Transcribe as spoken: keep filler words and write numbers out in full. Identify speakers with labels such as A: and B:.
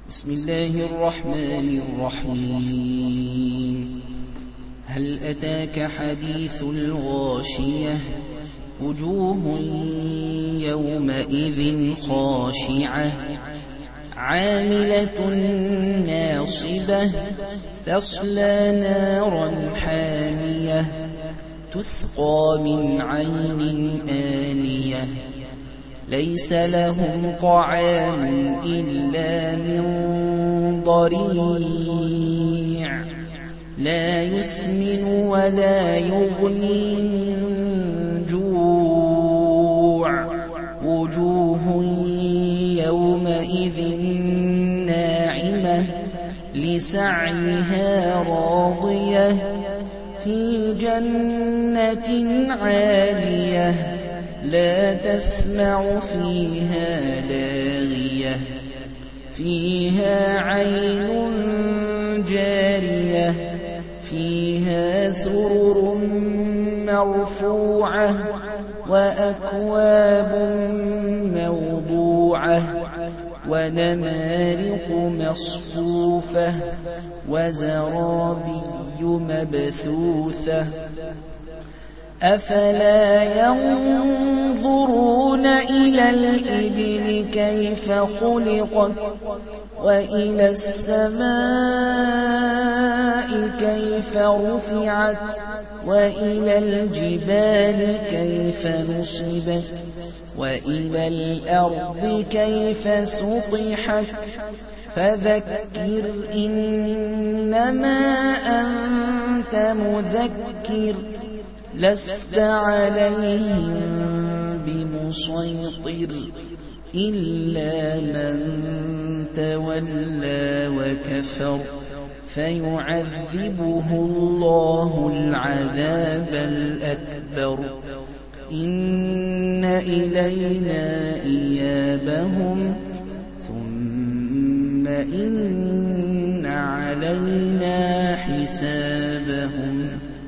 A: بسم الله الرحمن الرحيم. هل أتاك حديث الغاشية؟ وجوه يومئذ خاشعة عاملة ناصبة تصلى نارا حامية تسقى من عين آنية ليس لهم طعام إلا من ضريع لا يسمن ولا يغني من جوع وجوه يومئذ ناعمة لسعيها راضية في جنة عالية لا تسمع فيها لاغية فيها عين جارية فيها سرر مرفوعة وأكواب موضوعة ونمارق مصفوفة وزرابي مبثوثة أفلا ينظرون إلى الإبل كيف خلقت وإلى السماء كيف رفعت وإلى الجبال كيف نصبت وإلى الأرض كيف سطحت فذكر إنما أنت مذكر لست عليهم بمسيطر إلا من تولى وكفر فيعذبه الله العذاب الأكبر إن إلينا إيابهم ثم إن علينا حسابهم.